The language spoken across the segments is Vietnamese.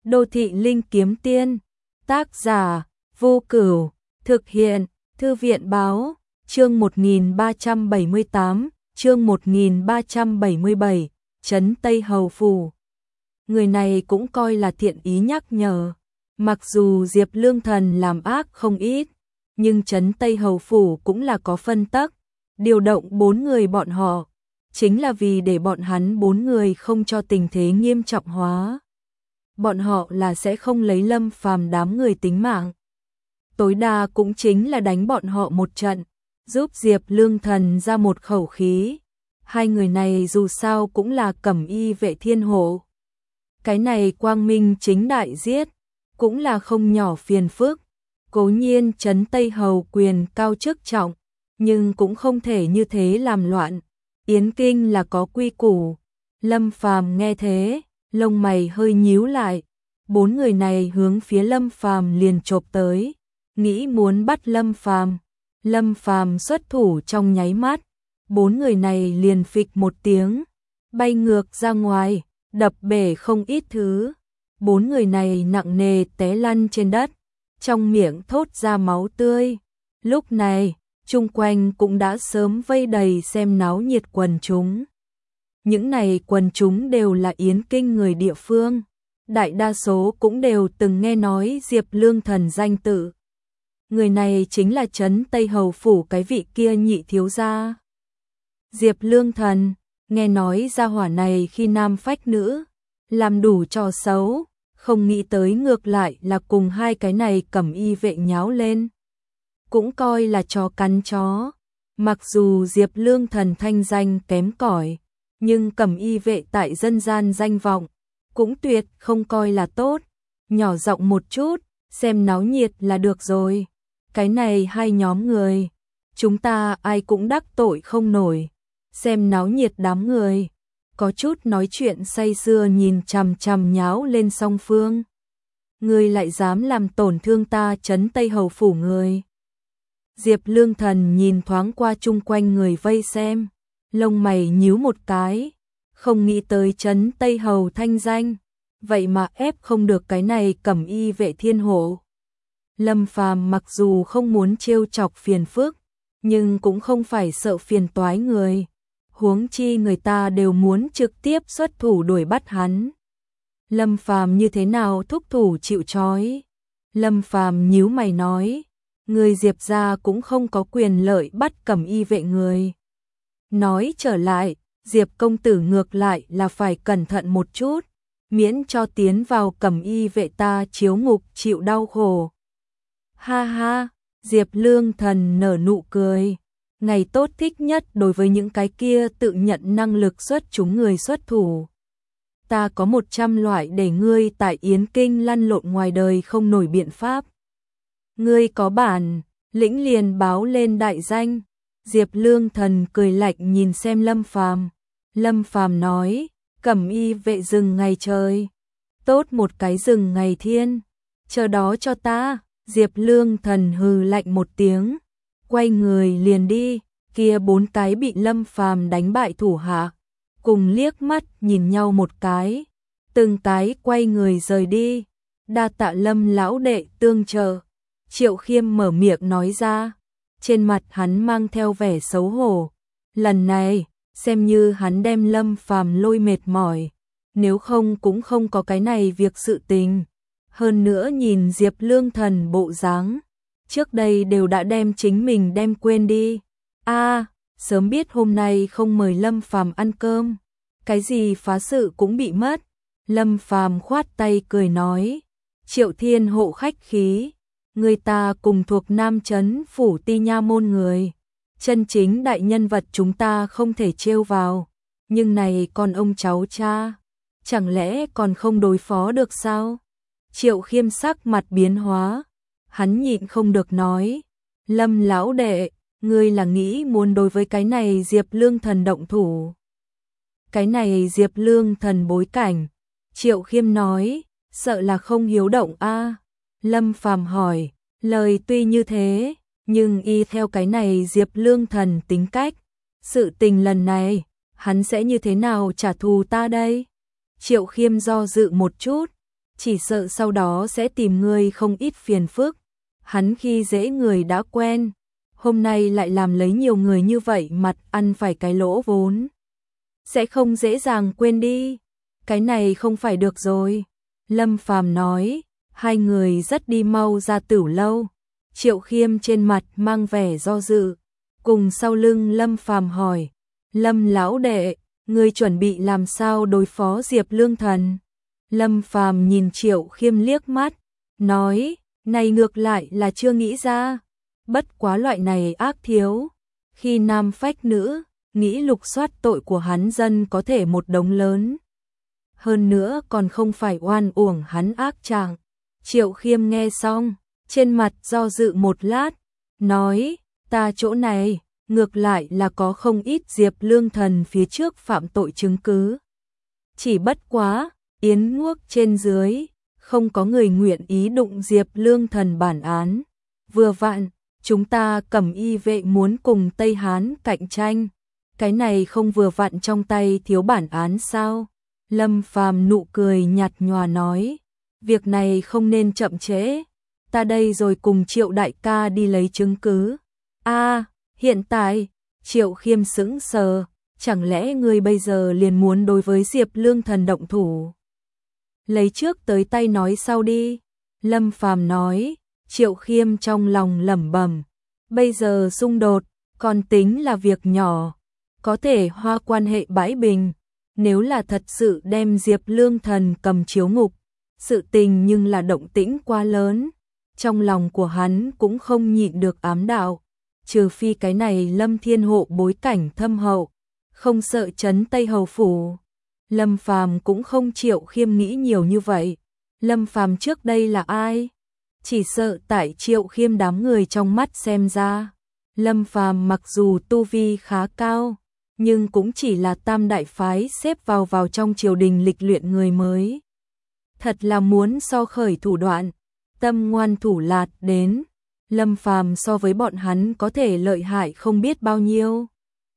Đô thị linh kiếm tiên. Tác giả Vô Cửu. Thực hiện Thư viện báo. Chương 1378, chương 1377, Trấn Tây Hầu Phủ. Người này cũng coi là thiện ý nhắc nhở. Mặc dù Diệp Lương Thần làm ác không ít, nhưng Trấn Tây Hầu Phủ cũng là có phân tắc. Điều động 4 người bọn họ, chính là vì để bọn hắn 4 người không cho tình thế nghiêm trọng hóa. Bọn họ là sẽ không lấy Lâm Phàm đám người tính mạng. Tối đa cũng chính là đánh bọn họ một trận, giúp Diệp Lương Thần ra một khẩu khí. Hai người này dù sao cũng là cẩm y vệ thiên hộ. Cái này quang minh chính đại giết, cũng là không nhỏ phiền phức. Cố nhiên Trấn Tây Hầu quyền cao chức trọng, nhưng cũng không thể như thế làm loạn. Yến Kinh là có quy củ. Lâm Phàm nghe thế, lông mày hơi nhíu lại. 4 người này hướng phía Lâm Phàm liền chộp tới, nghĩ muốn bắt Lâm Phàm. Lâm Phàm xuất thủ trong nháy mắt, 4 người này liền phịch một tiếng, bay ngược ra ngoài, đập bể không ít thứ. 4 người này nặng nề té lăn trên đất, trong miệng thốt ra máu tươi. Lúc này, chung quanh cũng đã sớm vây đầy xem náo nhiệt quần chúng. Những này quần chúng đều là Yến Kinh người địa phương, đại đa số cũng đều từng nghe nói Diệp Lương Thần danh tự. Người này chính là Trấn Tây Hầu Phủ cái vị kia nhị thiếu gia. Diệp Lương Thần, nghe nói gia hỏa này khi nam phách nữ, làm đủ trò xấu, không nghĩ tới ngược lại là cùng hai cái này cẩm y vệ nháo lên. Cũng coi là chó cắn chó. Mặc dù Diệp Lương Thần thanh danh kém cỏi, nhưng cẩm y vệ tại dân gian danh vọng cũng tuyệt không coi là tốt. Nhỏ giọng một chút, xem náo nhiệt là được rồi. Cái này hai nhóm người, chúng ta ai cũng đắc tội không nổi. Xem náo nhiệt đám người, có chút nói chuyện say sưa nhìn chằm chằm nháo lên song phương. Ngươi lại dám làm tổn thương ta Trấn Tây Hầu Phủ người. Diệp Lương Thần nhìn thoáng qua chung quanh người vây xem, lông mày nhíu một cái, không nghĩ tới Trấn Tây Hầu thanh danh, vậy mà ép không được cái này cẩm y vệ thiên hộ. Lâm Phàm mặc dù không muốn trêu chọc phiền phức, nhưng cũng không phải sợ phiền toái người. Huống chi người ta đều muốn trực tiếp xuất thủ đuổi bắt hắn. Lâm Phàm như thế nào thúc thủ chịu trói? Lâm Phàm nhíu mày nói, người Diệp gia cũng không có quyền lợi bắt cẩm y vệ người. Nói trở lại, Diệp công tử ngược lại là phải cẩn thận một chút, miễn cho tiến vào cẩm y vệ ta chiếu ngục chịu đau khổ. Ha ha, Diệp Lương Thần nở nụ cười. Ngày tốt thích nhất đối với những cái kia tự nhận năng lực xuất chúng người xuất thủ. Ta có 100 loại để ngươi tại Yến Kinh lăn lộn ngoài đời không nổi biện pháp. Ngươi có bản, lĩnh liền báo lên đại danh. Diệp Lương Thần cười lạnh nhìn xem Lâm Phàm. Lâm Phàm nói, cẩm y vệ rừng ngày trời, tốt một cái rừng ngày thiên, chờ đó cho ta. Diệp Lương Thần hừ lạnh một tiếng, quay người liền đi. Kia 4 cái bị Lâm Phàm đánh bại thủ hạ, cùng liếc mắt nhìn nhau một cái, từng cái quay người rời đi. Đa tạ Lâm lão đệ tương trợ. Triệu Khiêm mở miệng nói ra, trên mặt hắn mang theo vẻ xấu hổ. Lần này, xem như hắn đem Lâm Phàm lôi mệt mỏi, nếu không cũng không có cái này việc sự tình. Hơn nữa nhìn Diệp Lương Thần bộ dáng, trước đây đều đã đem chính mình đem quên đi. Sớm biết hôm nay không mời Lâm Phàm ăn cơm, cái gì phá sự cũng bị mất. Lâm Phàm khoát tay cười nói, Triệu Thiên hộ khách khí, người ta cùng thuộc Nam Trấn Phủ Ti Nha môn người, chân chính đại nhân vật chúng ta không thể trêu vào, nhưng này còn ông cháu cha, chẳng lẽ còn không đối phó được sao? Triệu Khiêm sắc mặt biến hóa, hắn nhịn không được nói, Lâm lão đệ, ngươi là nghĩ muốn đối với cái này Diệp Lương Thần động thủ. Cái này Diệp Lương Thần bối cảnh, Triệu Khiêm nói, sợ là không hiếu động a. Lâm Phàm hỏi, lời tuy như thế, nhưng y theo cái này Diệp Lương Thần tính cách, sự tình lần này, hắn sẽ như thế nào trả thù ta đây? Triệu Khiêm do dự một chút, chỉ sợ sau đó sẽ tìm ngươi không ít phiền phức. Hắn khi dễ người đã quen, hôm nay lại làm lấy nhiều người như vậy mặt ăn phải cái lỗ vốn. Sẽ không dễ dàng quên đi, cái này không phải được rồi. Lâm Phàm nói, hai người dắt đi mau ra Tửu lâu. Triệu Khiêm trên mặt mang vẻ do dự, cùng sau lưng Lâm Phàm hỏi, Lâm lão đệ, ngươi chuẩn bị làm sao đối phó Diệp Lương Thần? Lâm Phàm nhìn Triệu Khiêm liếc mắt, nói, này ngược lại là chưa nghĩ ra, bất quá loại này ác thiếu, khi nam phách nữ, nghĩ lục soát tội của hắn dân có thể một đống lớn. Hơn nữa còn không phải oan uổng hắn ác trạng. Triệu Khiêm nghe xong, trên mặt do dự một lát, nói, ta chỗ này, ngược lại là có không ít Diệp Lương Thần phía trước phạm tội chứng cứ. Chỉ bất quá, yến nuốc trên dưới, không có người nguyện ý đụng Diệp Lương Thần bản án. Vừa vặn, chúng ta Cẩm Y vệ muốn cùng Tây Hán cạnh tranh, cái này không vừa vặn trong tay thiếu bản án sao? Lâm Phàm nụ cười nhạt nhòa nói, việc này không nên chậm trễ, ta đây rồi cùng Triệu đại ca đi lấy chứng cứ. Hiện tại, Triệu Khiêm sững sờ, chẳng lẽ ngươi bây giờ liền muốn đối với Diệp Lương Thần động thủ? Lấy trước tới tay nói sau đi. Lâm Phàm nói. Triệu Khiêm trong lòng lẩm bẩm, bây giờ xung đột, còn tính là việc nhỏ, có thể hoa quan hệ bãi bình, nếu là thật sự đem Diệp Lương Thần cầm chiếu ngục, sự tình nhưng là động tĩnh quá lớn, trong lòng của hắn cũng không nhịn được ám đạo, trừ phi cái này Lâm Thiên Hộ bối cảnh thâm hậu, không sợ trấn Tây Hầu phủ. Lâm Phàm cũng không Triệu Khiêm nghĩ nhiều như vậy. Lâm Phàm trước đây là ai? Chỉ sợ tại Triệu Khiêm đám người trong mắt xem ra, Lâm Phàm mặc dù tu vi khá cao, nhưng cũng chỉ là tam đại phái xếp vào trong triều đình lịch luyện người mới. Thật là muốn so khởi thủ đoạn, tâm ngoan thủ lạt đến, Lâm Phàm so với bọn hắn có thể lợi hại không biết bao nhiêu.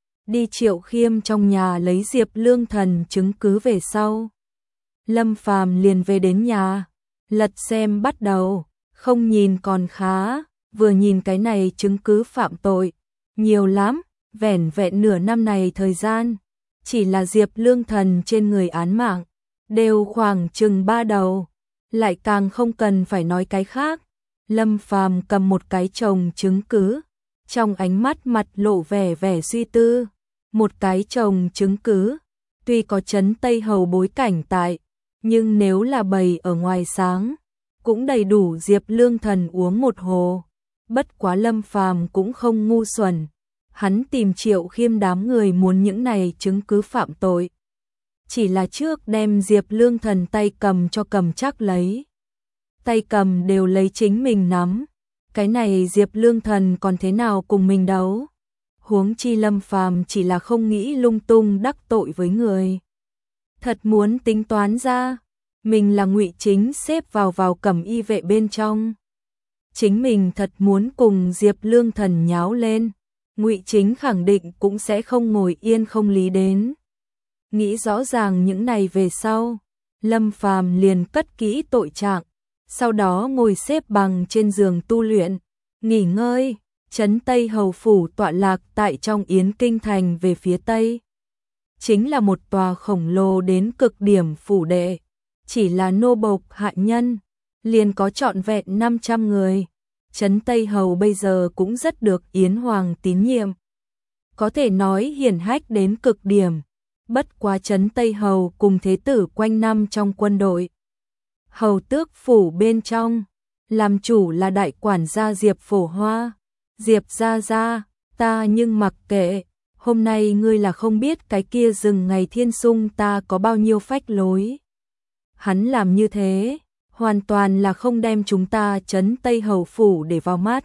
Đi Triệu Khiêm trong nhà lấy Diệp Lương Thần chứng cứ về sau. Lâm Phàm liền về đến nhà, lật xem bắt đầu, không nhìn còn khá, vừa nhìn cái này chứng cứ phạm tội, nhiều lắm, vẻn vẹn nửa năm này thời gian, chỉ là Diệp Lương Thần trên người án mạng, đều khoảng chừng 3 đầu, lại càng không cần phải nói cái khác. Lâm Phàm cầm một cái chồng chứng cứ, trong ánh mắt mặt lộ vẻ suy tư, một cái chồng chứng cứ, tuy có trấn Tây Hầu bối cảnh tại, nhưng nếu là bày ở ngoài sáng, cũng đầy đủ Diệp Lương Thần uống một hồ. Bất quá Lâm Phàm cũng không ngu xuẩn, hắn tìm Triệu Khiêm đám người muốn những này chứng cứ phạm tội, chỉ là trước đem Diệp Lương Thần tay cầm cho cầm chắc lấy. Tay cầm đều lấy chính mình nắm, cái này Diệp Lương Thần còn thế nào cùng mình đấu? Huống chi Lâm Phàm chỉ là không nghĩ lung tung đắc tội với người. Thật muốn tính toán ra, mình là Ngụy Chính xếp vào Cẩm Y vệ bên trong. Chính mình thật muốn cùng Diệp Lương Thần nháo lên, Ngụy Chính khẳng định cũng sẽ không ngồi yên không lý đến. Nghĩ rõ ràng những này về sau, Lâm Phàm liền cất kỹ tội trạng, sau đó ngồi xếp bằng trên giường tu luyện, nghỉ ngơi. Trấn Tây Hầu phủ tọa lạc tại trong Yến Kinh thành về phía tây, chính là một tòa khổng lồ đến cực điểm phủ đệ, chỉ là nô bộc hạ nhân liền có trọn vẹn 500 người. Trấn Tây Hầu bây giờ cũng rất được Yến Hoàng tín nhiệm, có thể nói hiển hách đến cực điểm. Bất quá Trấn Tây Hầu cùng thế tử quanh năm trong quân đội. Hầu tước phủ bên trong, làm chủ là đại quản gia Diệp Phổ Hoa. Diệp gia gia, ta nhưng mặc kệ, hôm nay ngươi là không biết cái kia rừng ngày thiên sung ta có bao nhiêu phách lối. Hắn làm như thế, hoàn toàn là không đem chúng ta Trấn Tây Hầu phủ để vào mắt.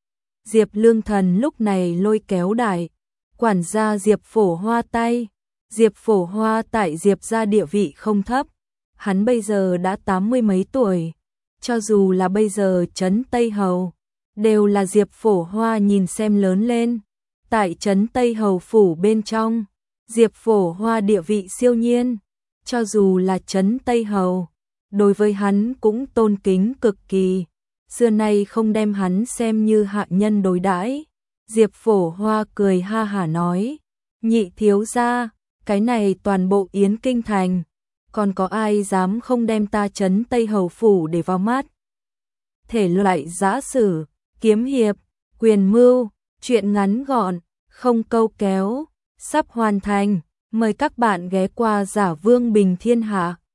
Diệp Lương Thần lúc này lôi kéo đại quản gia Diệp Phổ Hoa tay. Diệp Phổ Hoa tại Diệp gia địa vị không thấp, hắn bây giờ đã 80 mấy tuổi, cho dù là bây giờ Trấn Tây Hầu, đều là Diệp Phổ Hoa nhìn xem lớn lên. Tại Trấn Tây Hầu phủ bên trong, Diệp Phổ Hoa địa vị siêu nhiên, cho dù là Trấn Tây Hầu, đối với hắn cũng tôn kính cực kỳ, xưa nay không đem hắn xem như hạ nhân đối đãi. Diệp Phổ Hoa cười ha hả nói, nhị thiếu gia, cái này toàn bộ Yến Kinh Thành, còn có ai dám không đem ta trấn Tây Hầu Phủ để vào mắt. Thể loại giã sử, kiếm hiệp, quyền mưu, truyện ngắn gọn, không câu kéo, sắp hoàn thành, mời các bạn ghé qua Giả Vương Bình Thiên Hạ.